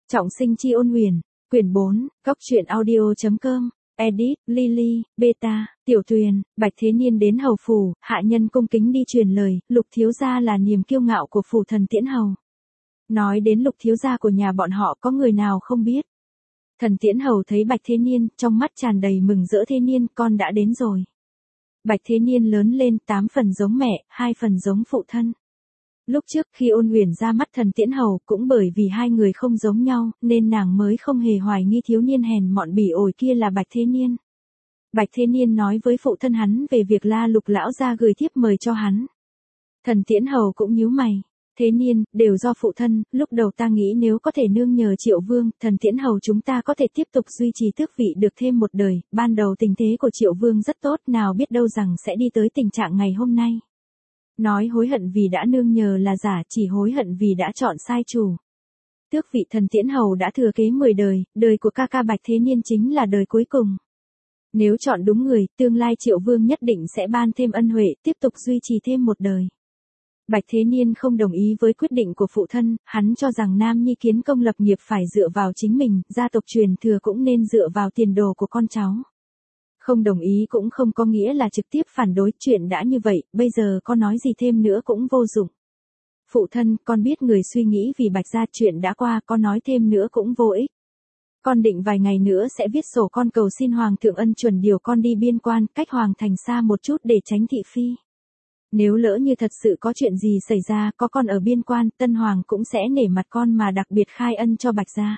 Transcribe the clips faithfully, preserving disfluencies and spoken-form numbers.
Trọng sinh chi ôn huyền, quyển bốn, góc truyện audio.com, edit, Lily, beta, tiểu tuyền, Bạch Thế Niên đến hầu phủ, hạ nhân cung kính đi truyền lời, Lục thiếu gia là niềm kiêu ngạo của phủ thần Tiễn Hầu. Nói đến Lục thiếu gia của nhà bọn họ có người nào không biết. Thần Tiễn Hầu thấy Bạch Thế Niên, trong mắt tràn đầy mừng rỡ. Thế Niên, con đã đến rồi. Bạch Thế Niên lớn lên, tám phần giống mẹ, hai phần giống phụ thân. Lúc trước khi ôn huyền ra mắt thần Tiễn Hầu, cũng bởi vì hai người không giống nhau, nên nàng mới không hề hoài nghi thiếu niên hèn mọn bỉ ổi kia là Bạch Thế Niên. Bạch Thế Niên nói với phụ thân hắn về việc la Lục lão gia gửi thiếp mời cho hắn. Thần Tiễn Hầu cũng nhíu mày. Thế Niên, đều do phụ thân, lúc đầu ta nghĩ nếu có thể nương nhờ Triệu Vương, thần Tiễn Hầu chúng ta có thể tiếp tục duy trì tước vị được thêm một đời, ban đầu tình thế của Triệu Vương rất tốt, nào biết đâu rằng sẽ đi tới tình trạng ngày hôm nay. Nói hối hận vì đã nương nhờ là giả, chỉ hối hận vì đã chọn sai chủ. Tước vị thần Tiễn Hầu đã thừa kế mười đời, đời của ca ca Bạch Thế Niên chính là đời cuối cùng. Nếu chọn đúng người, tương lai Triệu Vương nhất định sẽ ban thêm ân huệ, tiếp tục duy trì thêm một đời. Bạch Thế Niên không đồng ý với quyết định của phụ thân, hắn cho rằng nam nhi kiến công lập nghiệp phải dựa vào chính mình, gia tộc truyền thừa cũng nên dựa vào tiền đồ của con cháu. Không đồng ý cũng không có nghĩa là trực tiếp phản đối, chuyện đã như vậy, bây giờ có nói gì thêm nữa cũng vô dụng. Phụ thân, con biết người suy nghĩ vì Bạch gia, chuyện đã qua, con nói thêm nữa cũng vô ích. Con định vài ngày nữa sẽ viết sổ con cầu xin Hoàng thượng ân chuẩn điều con đi biên quan, cách Hoàng thành xa một chút để tránh thị phi. Nếu lỡ như thật sự có chuyện gì xảy ra, có con ở biên quan, Tân Hoàng cũng sẽ nể mặt con mà đặc biệt khai ân cho Bạch gia.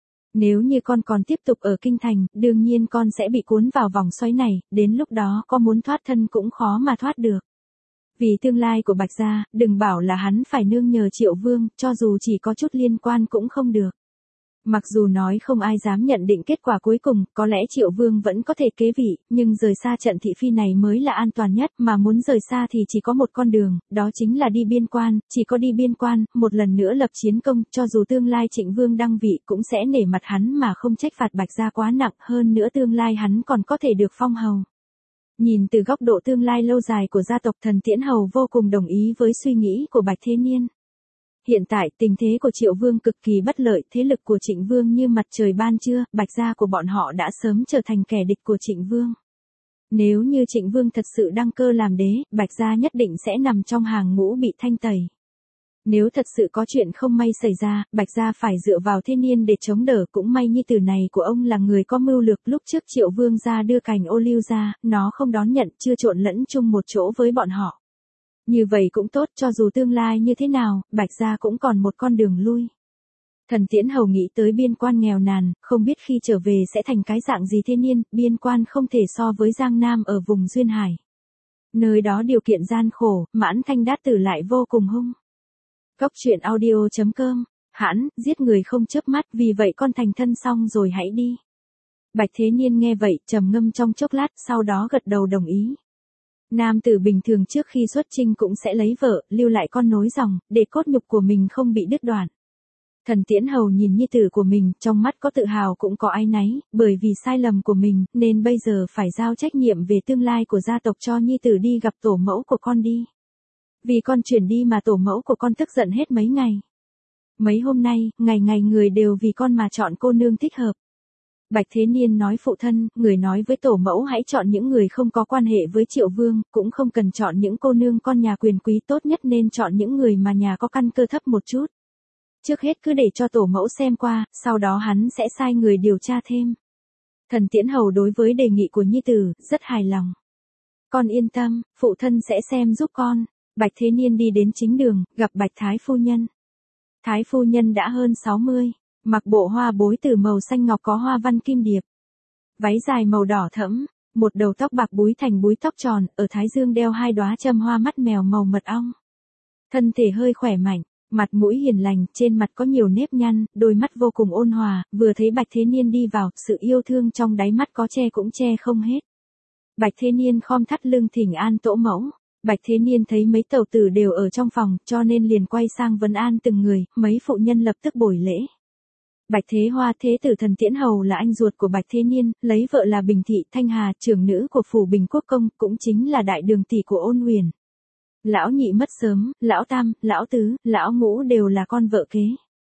Nếu như con còn tiếp tục ở kinh thành, đương nhiên con sẽ bị cuốn vào vòng xoáy này, đến lúc đó có muốn thoát thân cũng khó mà thoát được. Vì tương lai của Bạch gia, đừng bảo là hắn phải nương nhờ Triệu Vương, cho dù chỉ có chút liên quan cũng không được. Mặc dù nói không ai dám nhận định kết quả cuối cùng, có lẽ Triệu Vương vẫn có thể kế vị, nhưng rời xa trận thị phi này mới là an toàn nhất, mà muốn rời xa thì chỉ có một con đường, đó chính là đi biên quan, chỉ có đi biên quan, một lần nữa lập chiến công, cho dù tương lai Trịnh Vương đăng vị cũng sẽ nể mặt hắn mà không trách phạt Bạch gia quá nặng, hơn nữa tương lai hắn còn có thể được phong hầu. Nhìn từ góc độ tương lai lâu dài của gia tộc, thần Tiễn Hầu vô cùng đồng ý với suy nghĩ của Bạch Thế Niên. Hiện tại, tình thế của Triệu Vương cực kỳ bất lợi, thế lực của Trịnh Vương như mặt trời ban trưa, Bạch gia của bọn họ đã sớm trở thành kẻ địch của Trịnh Vương. Nếu như Trịnh Vương thật sự đăng cơ làm đế, Bạch gia nhất định sẽ nằm trong hàng ngũ bị thanh tẩy. Nếu thật sự có chuyện không may xảy ra, Bạch gia phải dựa vào Thế Niên để chống đỡ, cũng may nhi tử này của ông là người có mưu lược, lúc trước Triệu Vương gia đưa cành ô liu ra, nó không đón nhận, chưa trộn lẫn chung một chỗ với bọn họ. Như vậy cũng tốt, cho dù tương lai như thế nào, Bạch gia cũng còn một con đường lui. Thần Tiễn Hầu nghĩ tới biên quan nghèo nàn, không biết khi trở về sẽ thành cái dạng gì. Thế Niên, biên quan không thể so với Giang Nam ở vùng Duyên Hải. Nơi đó điều kiện gian khổ, Mãn Thanh Đát Tử lại vô cùng hung. Góc truyện audio.com, hãn, giết người không chớp mắt, vì vậy con thành thân xong rồi hãy đi. Bạch Thế Niên nghe vậy, trầm ngâm trong chốc lát, sau đó gật đầu đồng ý. Nam tử bình thường trước khi xuất chinh cũng sẽ lấy vợ, lưu lại con nối dòng, để cốt nhục của mình không bị đứt đoạn. Thần Tiễn Hầu nhìn nhi tử của mình, trong mắt có tự hào cũng có áy náy, bởi vì sai lầm của mình, nên bây giờ phải giao trách nhiệm về tương lai của gia tộc cho nhi tử đi gặp tổ mẫu của con đi. Vì con chuyển đi mà tổ mẫu của con tức giận hết mấy ngày. Mấy hôm nay, ngày ngày người đều vì con mà chọn cô nương thích hợp. Bạch Thế Niên nói phụ thân, người nói với tổ mẫu hãy chọn những người không có quan hệ với Triệu Vương, cũng không cần chọn những cô nương con nhà quyền quý, tốt nhất nên chọn những người mà nhà có căn cơ thấp một chút. Trước hết cứ để cho tổ mẫu xem qua, sau đó hắn sẽ sai người điều tra thêm. Thần Tiễn Hầu đối với đề nghị của nhi tử, rất hài lòng. Con yên tâm, phụ thân sẽ xem giúp con. Bạch Thế Niên đi đến chính đường, gặp Bạch Thái Phu Nhân. Thái Phu Nhân đã hơn sáu mươi. Mặc bộ hoa bối từ màu xanh ngọc có hoa văn kim điệp. Váy dài màu đỏ thẫm, một đầu tóc bạc búi thành búi tóc tròn, ở thái dương đeo hai đóa châm hoa mắt mèo màu mật ong. Thân thể hơi khỏe mạnh, mặt mũi hiền lành, trên mặt có nhiều nếp nhăn, đôi mắt vô cùng ôn hòa, vừa thấy Bạch Thế Niên đi vào, sự yêu thương trong đáy mắt có che cũng che không hết. Bạch Thế Niên khom thắt lưng thỉnh an tổ mẫu. Bạch Thế Niên thấy mấy tẩu tử đều ở trong phòng, cho nên liền quay sang vấn an từng người, mấy phụ nhân lập tức bồi lễ. Bạch Thế Hoa thế tử thần Tiễn Hầu là anh ruột của Bạch Thế Niên, lấy vợ là Bình Thị Thanh Hà, trưởng nữ của phủ Bình Quốc Công, cũng chính là đại đường tỷ của Ôn Huyền. Lão nhị mất sớm, lão tam, lão tứ, lão ngũ đều là con vợ kế.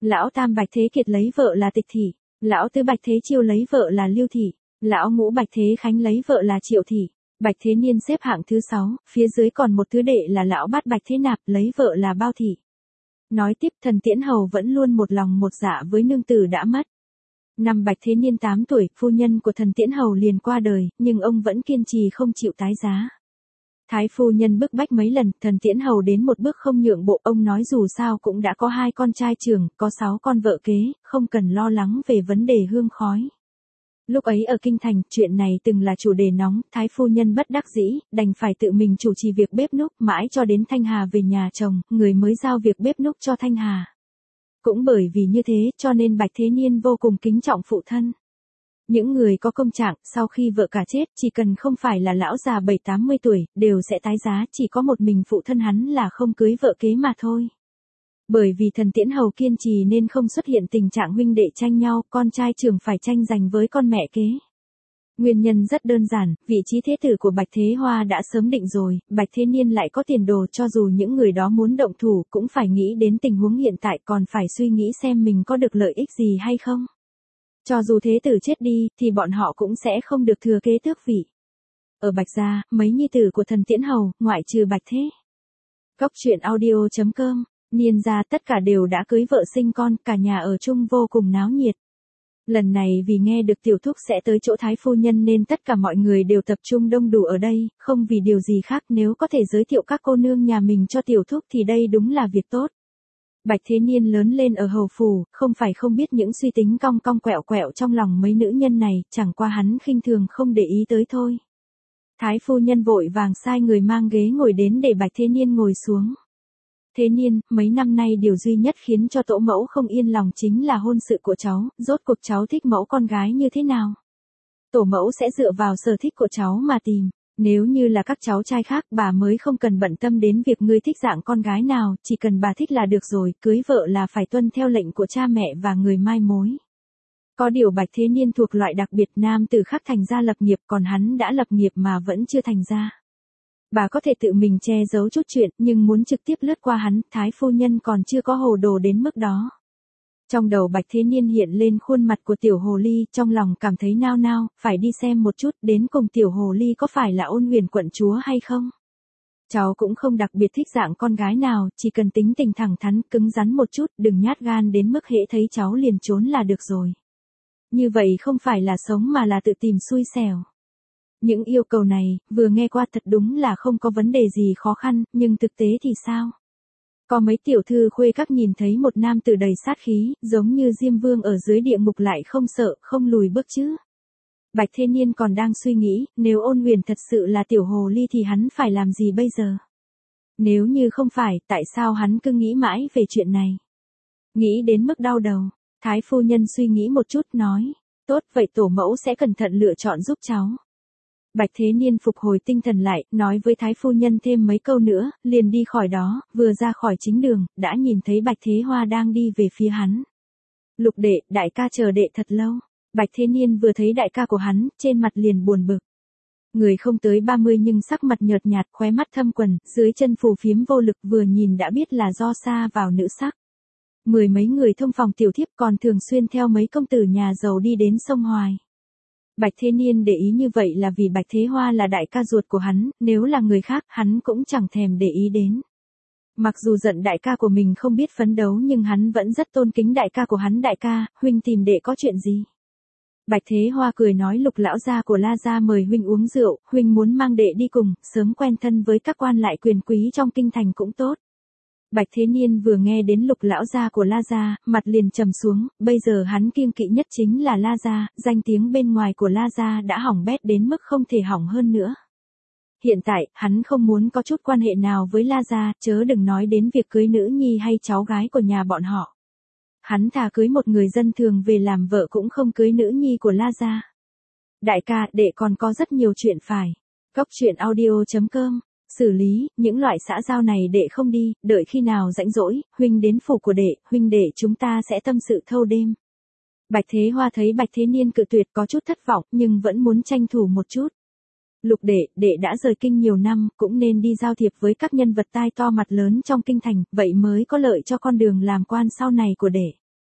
Lão tam Bạch Thế Kiệt lấy vợ là Tịch Thị, lão tứ Bạch Thế Chiêu lấy vợ là Lưu Thị, lão ngũ Bạch Thế Khánh lấy vợ là Triệu Thị. Bạch Thế Niên xếp hạng thứ sáu, phía dưới còn một thứ đệ là lão bát Bạch Thế Nạp lấy vợ là Bao Thị. Nói tiếp thần Tiễn Hầu vẫn luôn một lòng một dạ với nương tử đã mất. Năm Bạch Thế Niên tám tuổi, phu nhân của thần Tiễn Hầu liền qua đời, nhưng ông vẫn kiên trì không chịu tái giá. Thái phu nhân bức bách mấy lần, thần Tiễn Hầu đến một bước không nhượng bộ, ông nói dù sao cũng đã có hai con trai trưởng, có sáu con vợ kế, không cần lo lắng về vấn đề hương khói. Lúc ấy ở Kinh Thành, chuyện này từng là chủ đề nóng, Thái phu nhân bất đắc dĩ, đành phải tự mình chủ trì việc bếp núc, mãi cho đến Thanh Hà về nhà chồng, người mới giao việc bếp núc cho Thanh Hà. Cũng bởi vì như thế, cho nên Bạch Thế Niên vô cùng kính trọng phụ thân. Những người có công trạng, sau khi vợ cả chết, chỉ cần không phải là lão già bảy tám mươi tuổi, đều sẽ tái giá, chỉ có một mình phụ thân hắn là không cưới vợ kế mà thôi. Bởi vì thần Tiễn Hầu kiên trì nên không xuất hiện tình trạng huynh đệ tranh nhau, con trai trưởng phải tranh giành với con mẹ kế. Nguyên nhân rất đơn giản, vị trí thế tử của Bạch Thế Hoa đã sớm định rồi, Bạch Thế Niên lại có tiền đồ, cho dù những người đó muốn động thủ cũng phải nghĩ đến tình huống hiện tại, còn phải suy nghĩ xem mình có được lợi ích gì hay không. Cho dù thế tử chết đi, thì bọn họ cũng sẽ không được thừa kế tước vị. Ở Bạch gia, mấy nhi tử của thần Tiễn Hầu, ngoại trừ Bạch Thế. Góc truyện audio chấm com, Niên gia tất cả đều đã cưới vợ sinh con, cả nhà ở chung vô cùng náo nhiệt. Lần này vì nghe được tiểu thúc sẽ tới chỗ Thái phu nhân nên tất cả mọi người đều tập trung đông đủ ở đây, không vì điều gì khác, nếu có thể giới thiệu các cô nương nhà mình cho tiểu thúc thì đây đúng là việc tốt. Bạch Thế Niên lớn lên ở hầu phủ, không phải không biết những suy tính cong cong quẹo quẹo trong lòng mấy nữ nhân này, chẳng qua hắn khinh thường không để ý tới thôi. Thái phu nhân vội vàng sai người mang ghế ngồi đến để Bạch Thế Niên ngồi xuống. Thế Niên, mấy năm nay điều duy nhất khiến cho tổ mẫu không yên lòng chính là hôn sự của cháu, rốt cuộc cháu thích mẫu con gái như thế nào? Tổ mẫu sẽ dựa vào sở thích của cháu mà tìm. Nếu như là các cháu trai khác, bà mới không cần bận tâm đến việc ngươi thích dạng con gái nào, chỉ cần bà thích là được rồi, cưới vợ là phải tuân theo lệnh của cha mẹ và người mai mối. Có điều Bạch Thế Niên thuộc loại đặc biệt, nam tử khác thành ra lập nghiệp, còn hắn đã lập nghiệp mà vẫn chưa thành ra. Bà có thể tự mình che giấu chút chuyện, nhưng muốn trực tiếp lướt qua hắn, Thái phu nhân còn chưa có hồ đồ đến mức đó. Trong đầu Bạch Thế Niên hiện lên khuôn mặt của tiểu hồ ly, trong lòng cảm thấy nao nao, phải đi xem một chút, đến cùng tiểu hồ ly có phải là Ôn Huyền quận chúa hay không. Cháu cũng không đặc biệt thích dạng con gái nào, chỉ cần tính tình thẳng thắn, cứng rắn một chút, đừng nhát gan đến mức hễ thấy cháu liền trốn là được rồi. Như vậy không phải là sống mà là tự tìm xui xẻo. Những yêu cầu này, vừa nghe qua thật đúng là không có vấn đề gì khó khăn, nhưng thực tế thì sao? Có mấy tiểu thư khuê các nhìn thấy một nam tử đầy sát khí, giống như Diêm Vương ở dưới địa ngục lại không sợ, không lùi bước chứ. Bạch Thế Niên còn đang suy nghĩ, nếu Ôn Huyền thật sự là tiểu hồ ly thì hắn phải làm gì bây giờ? Nếu như không phải, tại sao hắn cứ nghĩ mãi về chuyện này? Nghĩ đến mức đau đầu, Thái phu nhân suy nghĩ một chút nói, tốt vậy tổ mẫu sẽ cẩn thận lựa chọn giúp cháu. Bạch Thế Niên phục hồi tinh thần lại, nói với Thái phu nhân thêm mấy câu nữa, liền đi khỏi đó, vừa ra khỏi chính đường, đã nhìn thấy Bạch Thế Hoa đang đi về phía hắn. Lục đệ, đại ca chờ đệ thật lâu. Bạch Thế Niên vừa thấy đại ca của hắn, trên mặt liền buồn bực. Người không tới ba mươi nhưng sắc mặt nhợt nhạt, khóe mắt thâm quầng, dưới chân phù phiếm vô lực, vừa nhìn đã biết là do sa vào nữ sắc. Mười mấy người thông phòng tiểu thiếp còn thường xuyên theo mấy công tử nhà giàu đi đến sông Hoài. Bạch Thế Niên để ý như vậy là vì Bạch Thế Hoa là đại ca ruột của hắn, nếu là người khác hắn cũng chẳng thèm để ý đến. Mặc dù giận đại ca của mình không biết phấn đấu nhưng hắn vẫn rất tôn kính đại ca của hắn. Đại ca, huynh tìm đệ có chuyện gì? Bạch Thế Hoa cười nói Lục lão gia của La gia mời huynh uống rượu, huynh muốn mang đệ đi cùng, sớm quen thân với các quan lại quyền quý trong kinh thành cũng tốt. Bạch Thế Niên vừa nghe đến Lục lão gia của La gia, mặt liền trầm xuống, bây giờ hắn kiêng kỵ nhất chính là La gia, danh tiếng bên ngoài của La gia đã hỏng bét đến mức không thể hỏng hơn nữa. Hiện tại, hắn không muốn có chút quan hệ nào với La gia, chớ đừng nói đến việc cưới nữ nhi hay cháu gái của nhà bọn họ. Hắn thà cưới một người dân thường về làm vợ cũng không cưới nữ nhi của La gia. Đại ca, đệ còn có rất nhiều chuyện phải. Góc truyện audio chấm com, xử lý, những loại xã giao này đệ không đi, đợi khi nào rảnh rỗi, huynh đến phủ của đệ, huynh đệ chúng ta sẽ tâm sự thâu đêm. Bạch Thế Hoa thấy Bạch Thế Niên cự tuyệt có chút thất vọng, nhưng vẫn muốn tranh thủ một chút. Lục đệ, đệ đã rời kinh nhiều năm, cũng nên đi giao thiệp với các nhân vật tai to mặt lớn trong kinh thành, vậy mới có lợi cho con đường làm quan sau này của đệ.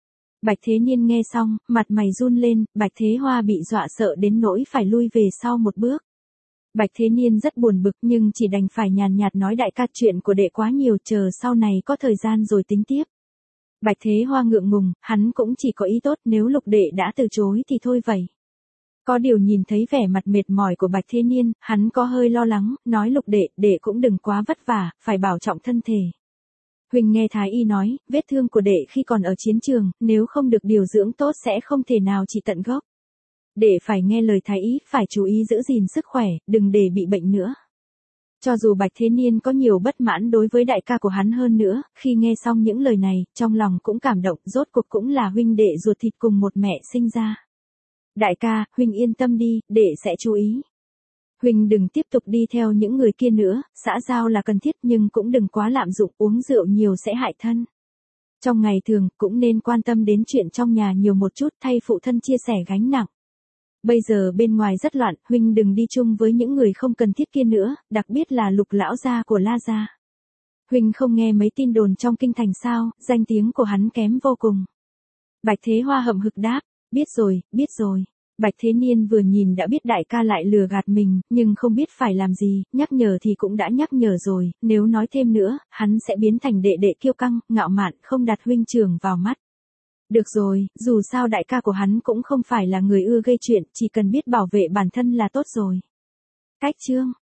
Bạch Thế Niên nghe xong, mặt mày run lên, Bạch Thế Hoa bị dọa sợ đến nỗi phải lui về sau một bước. Bạch Thế Niên rất buồn bực nhưng chỉ đành phải nhàn nhạt nói đại ca chuyện của đệ quá nhiều, chờ sau này có thời gian rồi tính tiếp. Bạch Thế Hoa ngượng ngùng, hắn cũng chỉ có ý tốt, nếu Lục đệ đã từ chối thì thôi vậy. Có điều nhìn thấy vẻ mặt mệt mỏi của Bạch Thế Niên, hắn có hơi lo lắng, nói Lục đệ, đệ cũng đừng quá vất vả, phải bảo trọng thân thể. Huỳnh nghe Thái Y nói, vết thương của đệ khi còn ở chiến trường, nếu không được điều dưỡng tốt sẽ không thể nào trị tận gốc. Đệ phải nghe lời Thái Y, phải chú ý giữ gìn sức khỏe, đừng để bị bệnh nữa. Cho dù Bạch Thế Niên có nhiều bất mãn đối với đại ca của hắn hơn nữa, khi nghe xong những lời này, trong lòng cũng cảm động, rốt cuộc cũng là huynh đệ ruột thịt cùng một mẹ sinh ra. Đại ca, huynh yên tâm đi, đệ sẽ chú ý. Huynh đừng tiếp tục đi theo những người kia nữa, xã giao là cần thiết nhưng cũng đừng quá lạm dụng, uống rượu nhiều sẽ hại thân. Trong ngày thường, cũng nên quan tâm đến chuyện trong nhà nhiều một chút, thay phụ thân chia sẻ gánh nặng. Bây giờ bên ngoài rất loạn, huynh đừng đi chung với những người không cần thiết kia nữa, đặc biệt là Lục lão gia của La gia. Huynh không nghe mấy tin đồn trong kinh thành sao, danh tiếng của hắn kém vô cùng. Bạch Thế Hoa hậm hực đáp, biết rồi, biết rồi. Bạch Thế Niên vừa nhìn đã biết đại ca lại lừa gạt mình, nhưng không biết phải làm gì, nhắc nhở thì cũng đã nhắc nhở rồi, nếu nói thêm nữa, hắn sẽ biến thành đệ đệ kiêu căng, ngạo mạn, không đặt huynh trưởng vào mắt. Được rồi, dù sao đại ca của hắn cũng không phải là người ưa gây chuyện, chỉ cần biết bảo vệ bản thân là tốt rồi. Cách chương